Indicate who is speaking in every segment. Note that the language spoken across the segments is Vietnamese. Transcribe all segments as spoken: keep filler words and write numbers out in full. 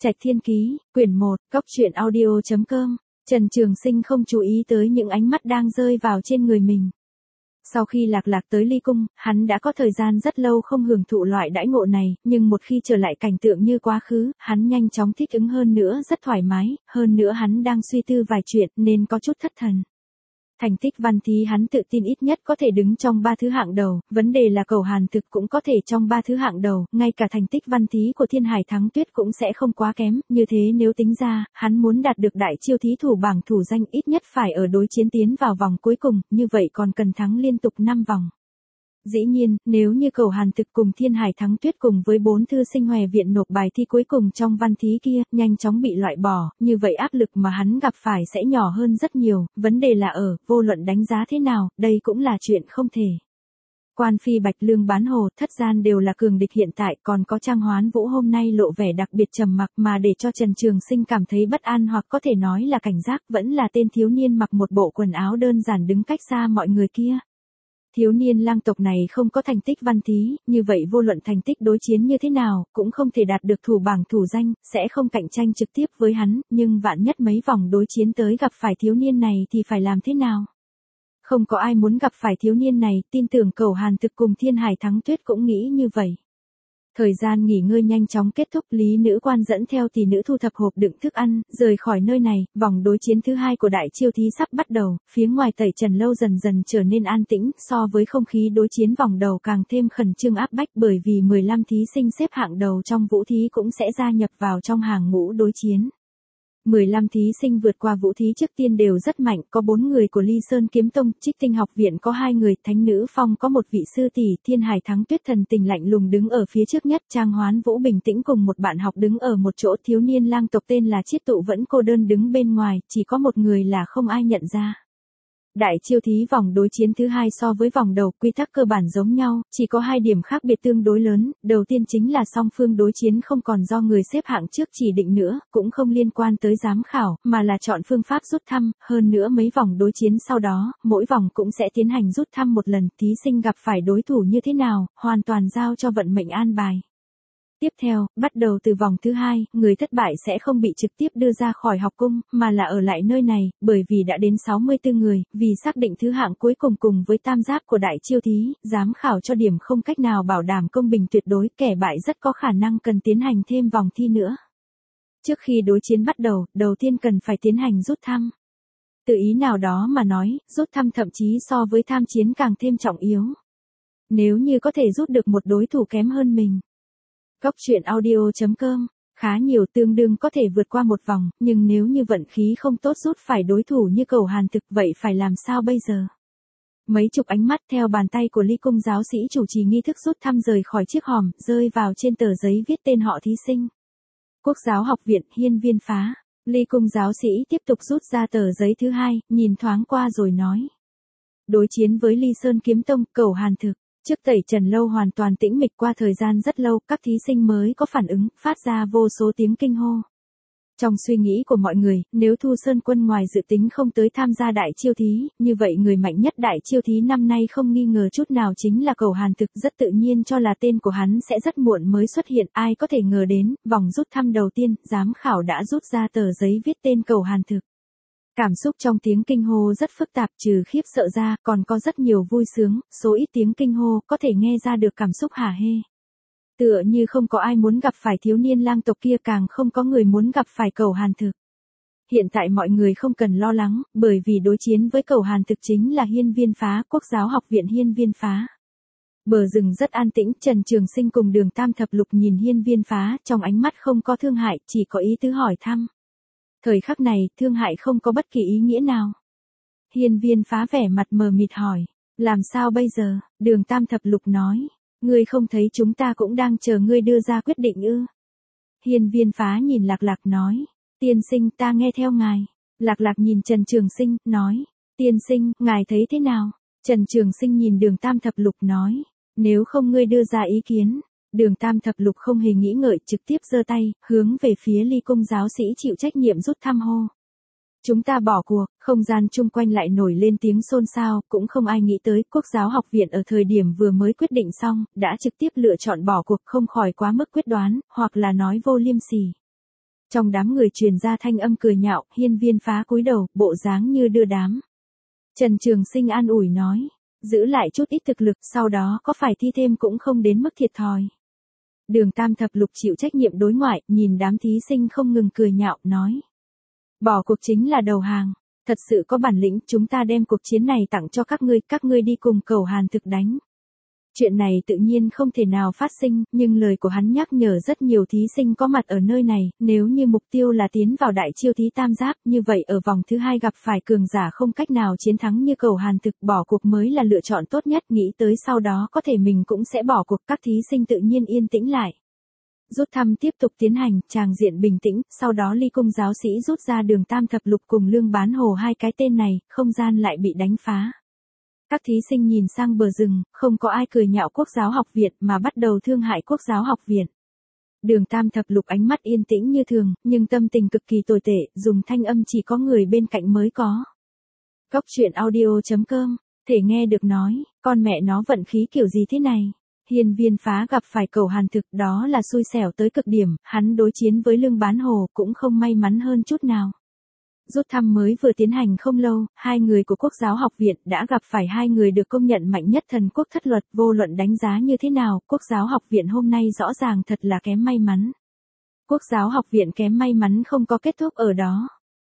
Speaker 1: Trạch Thiên Ký, quyển một, cốc truyện audio chấm com. Trần Trường Sinh không chú ý tới những ánh mắt đang rơi vào trên người mình. Sau khi Lạc Lạc tới Ly Cung, hắn đã có thời gian rất lâu không hưởng thụ loại đãi ngộ này, nhưng một khi trở lại cảnh tượng như quá khứ, hắn nhanh chóng thích ứng hơn nữa, rất thoải mái, hơn nữa hắn đang suy tư vài chuyện nên có chút thất thần. Thành tích văn thí hắn tự tin ít nhất có thể đứng trong ba thứ hạng đầu, vấn đề là Cầu Hàn Thực cũng có thể trong ba thứ hạng đầu, ngay cả thành tích văn thí của Thiên Hải Thắng Tuyết cũng sẽ không quá kém, như thế nếu tính ra, hắn muốn đạt được đại chiêu thí thủ bảng thủ danh ít nhất phải ở đối chiến tiến vào vòng cuối cùng, như vậy còn cần thắng liên tục năm vòng. Dĩ nhiên, nếu như Cầu Hàn Thực cùng Thiên Hải Thắng Tuyết cùng với bốn thư sinh Hòe viện nộp bài thi cuối cùng trong văn thí kia, nhanh chóng bị loại bỏ, như vậy áp lực mà hắn gặp phải sẽ nhỏ hơn rất nhiều, vấn đề là ở, vô luận đánh giá thế nào, đây cũng là chuyện không thể. Quan Phi Bạch Lương Bán Hồ, Thất Gian đều là cường địch hiện tại, còn có Trang Hoán Vũ hôm nay lộ vẻ đặc biệt trầm mặc mà để cho Trần Trường Sinh cảm thấy bất an hoặc có thể nói là cảnh giác, vẫn là tên thiếu niên mặc một bộ quần áo đơn giản đứng cách xa mọi người kia. Thiếu niên lang tộc này không có thành tích văn thí, như vậy vô luận thành tích đối chiến như thế nào, cũng không thể đạt được thủ bảng thủ danh, sẽ không cạnh tranh trực tiếp với hắn, nhưng vạn nhất mấy vòng đối chiến tới gặp phải thiếu niên này thì phải làm thế nào? Không có ai muốn gặp phải thiếu niên này, tin tưởng Cầu Hàn Thực cùng Thiên Hải Thắng Tuyết cũng nghĩ như vậy. Thời gian nghỉ ngơi nhanh chóng kết thúc, Lý Nữ Quan dẫn theo tỷ nữ thu thập hộp đựng thức ăn, rời khỏi nơi này, vòng đối chiến thứ hai của đại chiêu thí sắp bắt đầu, phía ngoài Tẩy Trần Lâu dần dần trở nên an tĩnh, so với không khí đối chiến vòng đầu càng thêm khẩn trương áp bách bởi vì mười lăm thí sinh xếp hạng đầu trong vũ thí cũng sẽ gia nhập vào trong hàng ngũ đối chiến. mười lăm thí sinh vượt qua vũ thí trước tiên đều rất mạnh, có bốn người của Ly Sơn Kiếm Tông, Trích Tinh Học Viện có hai người, Thánh Nữ Phong có một vị sư tỷ, Thiên Hải Thắng Tuyết thần tình lạnh lùng đứng ở phía trước nhất, Trang Hoán Vũ bình tĩnh cùng một bạn học đứng ở một chỗ, thiếu niên lang tộc tên là Chiết Tụ vẫn cô đơn đứng bên ngoài, chỉ có một người là không ai nhận ra. Đại chiêu thí vòng đối chiến thứ hai so với vòng đầu, quy tắc cơ bản giống nhau, chỉ có hai điểm khác biệt tương đối lớn, đầu tiên chính là song phương đối chiến không còn do người xếp hạng trước chỉ định nữa, cũng không liên quan tới giám khảo, mà là chọn phương pháp rút thăm, hơn nữa mấy vòng đối chiến sau đó, mỗi vòng cũng sẽ tiến hành rút thăm một lần, thí sinh gặp phải đối thủ như thế nào, hoàn toàn giao cho vận mệnh an bài. Tiếp theo, bắt đầu từ vòng thứ hai, người thất bại sẽ không bị trực tiếp đưa ra khỏi học cung, mà là ở lại nơi này, bởi vì đã đến sáu mươi tư người, vì xác định thứ hạng cuối cùng cùng với tam giáp của đại chiêu thí, giám khảo cho điểm không cách nào bảo đảm công bình tuyệt đối, kẻ bại rất có khả năng cần tiến hành thêm vòng thi nữa. Trước khi đối chiến bắt đầu, đầu tiên cần phải tiến hành rút thăm. Từ ý nào đó mà nói, rút thăm thậm chí so với tham chiến càng thêm trọng yếu. Nếu như có thể rút được một đối thủ kém hơn mình. Cốc truyện audio chấm com, khá nhiều tương đương có thể vượt qua một vòng, nhưng nếu như vận khí không tốt rút phải đối thủ như Cầu Hàn Thực vậy phải làm sao bây giờ? Mấy chục ánh mắt theo bàn tay của Ly Cung giáo sĩ chủ trì nghi thức rút thăm rời khỏi chiếc hòm, rơi vào trên tờ giấy viết tên họ thí sinh. Quốc giáo học viện, Hiên Viên Phá. Ly Cung giáo sĩ tiếp tục rút ra tờ giấy thứ hai, nhìn thoáng qua rồi nói. Đối chiến với Ly Sơn Kiếm Tông, Cầu Hàn Thực. Trước Tẩy Trần Lâu hoàn toàn tĩnh mịch qua thời gian rất lâu, các thí sinh mới có phản ứng, phát ra vô số tiếng kinh hô. Trong suy nghĩ của mọi người, nếu Thu Sơn Quân ngoài dự tính không tới tham gia đại chiêu thí, như vậy người mạnh nhất đại chiêu thí năm nay không nghi ngờ chút nào chính là Cầu Hàn Thực, rất tự nhiên cho là tên của hắn sẽ rất muộn mới xuất hiện, ai có thể ngờ đến, vòng rút thăm đầu tiên, giám khảo đã rút ra tờ giấy viết tên Cầu Hàn Thực. Cảm xúc trong tiếng kinh hô rất phức tạp, trừ khiếp sợ ra, còn có rất nhiều vui sướng, số ít tiếng kinh hô có thể nghe ra được cảm xúc hả hê. Tựa như không có ai muốn gặp phải thiếu niên lang tộc kia, càng không có người muốn gặp phải Cầu Hàn Thực. Hiện tại mọi người không cần lo lắng, bởi vì đối chiến với Cầu Hàn Thực chính là Hiên Viên Phá, Quốc giáo học viện Hiên Viên Phá. Bờ rừng rất an tĩnh, Trần Trường Sinh cùng Đường Tam Thập Lục nhìn Hiên Viên Phá, trong ánh mắt không có thương hại, chỉ có ý tứ hỏi thăm. Thời khắc này, thương hại không có bất kỳ ý nghĩa nào. Hiên Viên Phá vẻ mặt mờ mịt hỏi, làm sao bây giờ? Đường Tam Thập Lục nói, ngươi không thấy chúng ta cũng đang chờ ngươi đưa ra quyết định ư? Hiên Viên Phá nhìn Lạc Lạc nói, tiên sinh ta nghe theo ngài. Lạc Lạc nhìn Trần Trường Sinh, nói, tiên sinh, ngài thấy thế nào? Trần Trường Sinh nhìn Đường Tam Thập Lục nói, nếu không ngươi đưa ra ý kiến. Đường Tam Thập Lục không hề nghĩ ngợi, trực tiếp giơ tay, hướng về phía Ly Cung giáo sĩ chịu trách nhiệm rút thăm hô. Chúng ta bỏ cuộc, không gian chung quanh lại nổi lên tiếng xôn xao, cũng không ai nghĩ tới, Quốc giáo học viện ở thời điểm vừa mới quyết định xong, đã trực tiếp lựa chọn bỏ cuộc, không khỏi quá mức quyết đoán, hoặc là nói vô liêm sỉ. Trong đám người truyền ra thanh âm cười nhạo, Hiên Viên Phá cúi đầu, bộ dáng như đưa đám. Trần Trường Sinh an ủi nói, giữ lại chút ít thực lực, sau đó có phải thi thêm cũng không đến mức thiệt thòi. Đường Tam Thập Lục chịu trách nhiệm đối ngoại, nhìn đám thí sinh không ngừng cười nhạo, nói. Bỏ cuộc chính là đầu hàng, thật sự có bản lĩnh, chúng ta đem cuộc chiến này tặng cho các ngươi, các ngươi đi cùng Cẩu Hàn Thực đánh. Chuyện này tự nhiên không thể nào phát sinh, nhưng lời của hắn nhắc nhở rất nhiều thí sinh có mặt ở nơi này, nếu như mục tiêu là tiến vào đại chiêu thí tam giáp, như vậy ở vòng thứ hai gặp phải cường giả không cách nào chiến thắng như Cẩu Hàn Thực, bỏ cuộc mới là lựa chọn tốt nhất, nghĩ tới sau đó có thể mình cũng sẽ bỏ cuộc, các thí sinh tự nhiên yên tĩnh lại. Rút thăm tiếp tục tiến hành, tràng diện bình tĩnh, sau đó Ly Cung giáo sĩ rút ra Đường Tam Thập Lục cùng Lương Bán Hồ hai cái tên này, không gian lại bị đánh phá. Các thí sinh nhìn sang bờ rừng, không có ai cười nhạo Quốc giáo học viện mà bắt đầu thương hại Quốc giáo học viện. Đường Tam Thập Lục ánh mắt yên tĩnh như thường, nhưng tâm tình cực kỳ tồi tệ, dùng thanh âm chỉ có người bên cạnh mới có. Cốc truyện audio chấm com, thể nghe được nói, con mẹ nó vận khí kiểu gì thế này. Hiên Viên Phá gặp phải Cẩu Hàn Thực, đó là xui xẻo tới cực điểm, hắn đối chiến với Lương Bán Hồ cũng không may mắn hơn chút nào. Rút thăm mới vừa tiến hành không lâu, hai người của Quốc giáo học viện đã gặp phải hai người được công nhận mạnh nhất thần quốc thất luật, vô luận đánh giá như thế nào, Quốc giáo học viện hôm nay rõ ràng thật là kém may mắn. Quốc giáo học viện kém may mắn không có kết thúc ở đó.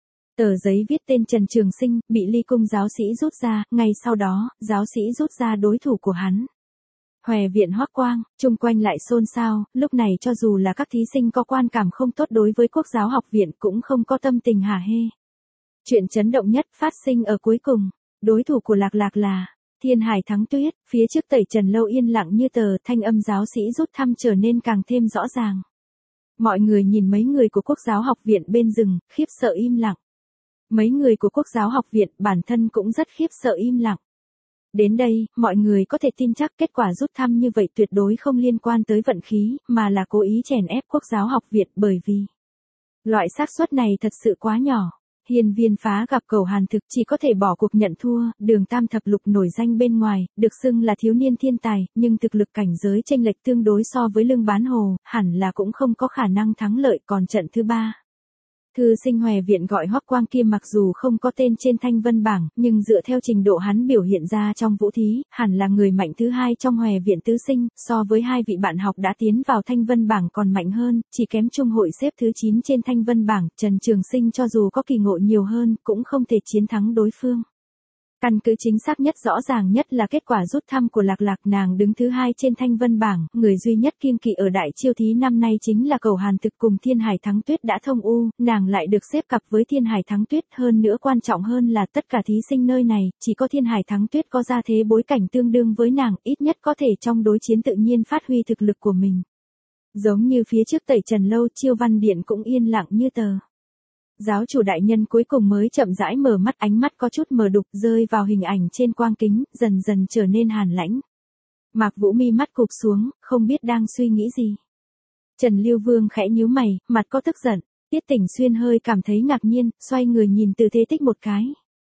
Speaker 1: Tờ giấy viết tên Trần Trường Sinh, bị Ly Cung giáo sĩ rút ra, ngay sau đó, giáo sĩ rút ra đối thủ của hắn. Hòe viện Hoắc Quang, chung quanh lại xôn xao, lúc này cho dù là các thí sinh có quan cảm không tốt đối với Quốc giáo học viện cũng không có tâm tình hả hê. Chuyện chấn động nhất phát sinh ở cuối cùng, đối thủ của Lạc Lạc là Thiên Hải Thắng Tuyết, phía trước Tẩy Trần lâu yên lặng như tờ, thanh âm giáo sĩ rút thăm trở nên càng thêm rõ ràng. Mọi người nhìn mấy người của Quốc giáo học viện bên rừng, khiếp sợ im lặng. Mấy người của Quốc giáo học viện bản thân cũng rất khiếp sợ im lặng. Đến đây, mọi người có thể tin chắc kết quả rút thăm như vậy tuyệt đối không liên quan tới vận khí, mà là cố ý chèn ép Quốc giáo học viện, bởi vì loại xác suất này thật sự quá nhỏ. Hiên Viên Phá gặp Cẩu Hàn Thực chỉ có thể bỏ cuộc nhận thua, Đường Tam Thập Lục nổi danh bên ngoài, được xưng là thiếu niên thiên tài, nhưng thực lực cảnh giới chênh lệch tương đối so với Lương Bán Hồ, hẳn là cũng không có khả năng thắng lợi, còn trận thứ ba. Thư sinh Hòe viện gọi Hoắc Quang kia mặc dù không có tên trên thanh vân bảng, nhưng dựa theo trình độ hắn biểu hiện ra trong vũ thí, hẳn là người mạnh thứ hai trong Hòe viện tứ sinh, so với hai vị bạn học đã tiến vào thanh vân bảng còn mạnh hơn, chỉ kém Trung hội xếp thứ chín trên thanh vân bảng, Trần Trường Sinh cho dù có kỳ ngộ nhiều hơn, cũng không thể chiến thắng đối phương. Căn cứ chính xác nhất rõ ràng nhất là kết quả rút thăm của Lạc Lạc, nàng đứng thứ hai trên thanh vân bảng, người duy nhất kiêng kỵ ở đại chiêu thí năm nay chính là Cẩu Hàn Thực cùng Thiên Hải Thắng Tuyết đã thông u, nàng lại được xếp cặp với Thiên Hải Thắng Tuyết, hơn nữa quan trọng hơn là tất cả thí sinh nơi này, chỉ có Thiên Hải Thắng Tuyết có gia thế bối cảnh tương đương với nàng, ít nhất có thể trong đối chiến tự nhiên phát huy thực lực của mình. Giống như phía trước Tẩy Trần lâu, Chiêu Văn Điện cũng yên lặng như tờ. Giáo chủ đại nhân cuối cùng mới chậm rãi mở mắt, ánh mắt có chút mờ đục, rơi vào hình ảnh trên quang kính, dần dần trở nên hàn lãnh. Mạc Vũ mi mắt cụp xuống, không biết đang suy nghĩ gì. Trần Lưu Vương khẽ nhíu mày, mặt có tức giận. Tiết Tỉnh Xuyên hơi cảm thấy ngạc nhiên, xoay người nhìn Từ Thế Tích một cái.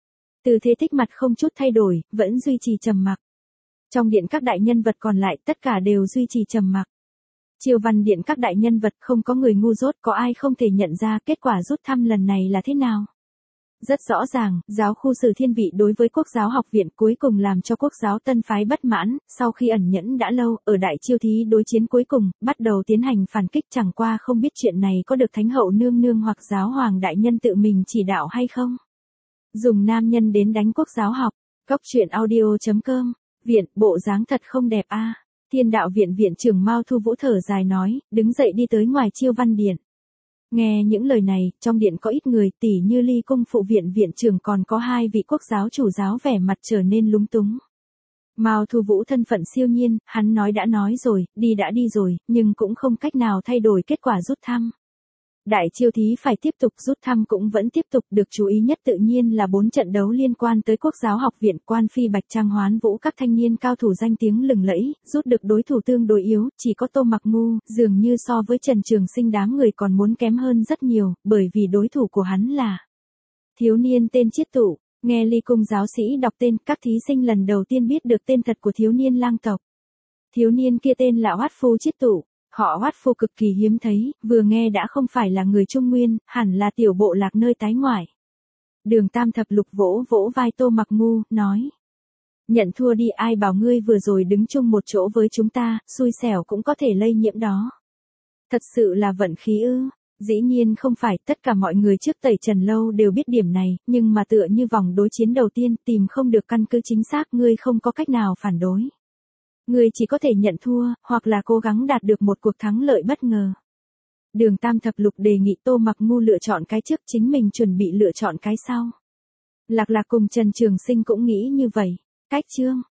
Speaker 1: Từ Thế Tích mặt không chút thay đổi, vẫn duy trì trầm mặc. Trong điện các đại nhân vật còn lại tất cả đều duy trì trầm mặc. Chiêu Văn Điện các đại nhân vật không có người ngu dốt, có ai không thể nhận ra kết quả rút thăm lần này là thế nào. Rất rõ ràng, giáo khu Sử Thiên Vị đối với Quốc giáo học viện cuối cùng làm cho Quốc giáo Tân phái bất mãn, sau khi ẩn nhẫn đã lâu, ở đại chiêu thí đối chiến cuối cùng, bắt đầu tiến hành phản kích, chẳng qua không biết chuyện này có được Thánh hậu nương nương hoặc giáo hoàng đại nhân tự mình chỉ đạo hay không. Dùng nam nhân đến đánh Quốc giáo học, cốc truyện audio chấm com, viện, bộ dáng thật không đẹp a. Thiên đạo viện viện trưởng Mao Thu Vũ thở dài nói, đứng dậy đi tới ngoài Chiêu Văn Điện. Nghe những lời này, trong điện có ít người, tỉ như Ly Cung phụ viện viện trưởng, còn có hai vị Quốc giáo chủ giáo vẻ mặt trở nên lúng túng. Mao Thu Vũ thân phận siêu nhiên, hắn nói đã nói rồi, đi đã đi rồi, nhưng cũng không cách nào thay đổi kết quả rút thăm. Đại chiêu thí phải tiếp tục, rút thăm cũng vẫn tiếp tục, được chú ý nhất tự nhiên là bốn trận đấu liên quan tới Quốc giáo học viện, Quan Phi Bạch Trang Hoán Vũ, các thanh niên cao thủ danh tiếng lừng lẫy, rút được đối thủ tương đối yếu, chỉ có Tô Mặc Ngu, dường như so với Trần Trường Sinh đám người còn muốn kém hơn rất nhiều, bởi vì đối thủ của hắn là thiếu niên tên Chiết Tụ. Nghe Ly Cung giáo sĩ đọc tên, các thí sinh lần đầu tiên biết được tên thật của thiếu niên lang tộc. Thiếu niên kia tên là Hoát Phu Chiết Tụ. Họ Hoát Phu cực kỳ hiếm thấy, vừa nghe đã không phải là người Trung Nguyên, hẳn là tiểu bộ lạc nơi tái ngoại. Đường Tam Thập Lục vỗ vỗ vai Tô Mặc Ngu, nói. Nhận thua đi, ai bảo ngươi vừa rồi đứng chung một chỗ với chúng ta, xui xẻo cũng có thể lây nhiễm đó. Thật sự là vận khí ư. Dĩ nhiên không phải, tất cả mọi người trước Tẩy Trần Lâu đều biết điểm này, nhưng mà tựa như vòng đối chiến đầu tiên tìm không được căn cứ chính xác, ngươi không có cách nào phản đối. Ngươi chỉ có thể nhận thua, hoặc là cố gắng đạt được một cuộc thắng lợi bất ngờ. Đường Tam Thập Lục đề nghị Tô Mặc Ngu lựa chọn cái trước, chính mình chuẩn bị lựa chọn cái sau. Lạc Lạc cùng Trần Trường Sinh cũng nghĩ như vậy. Cách chương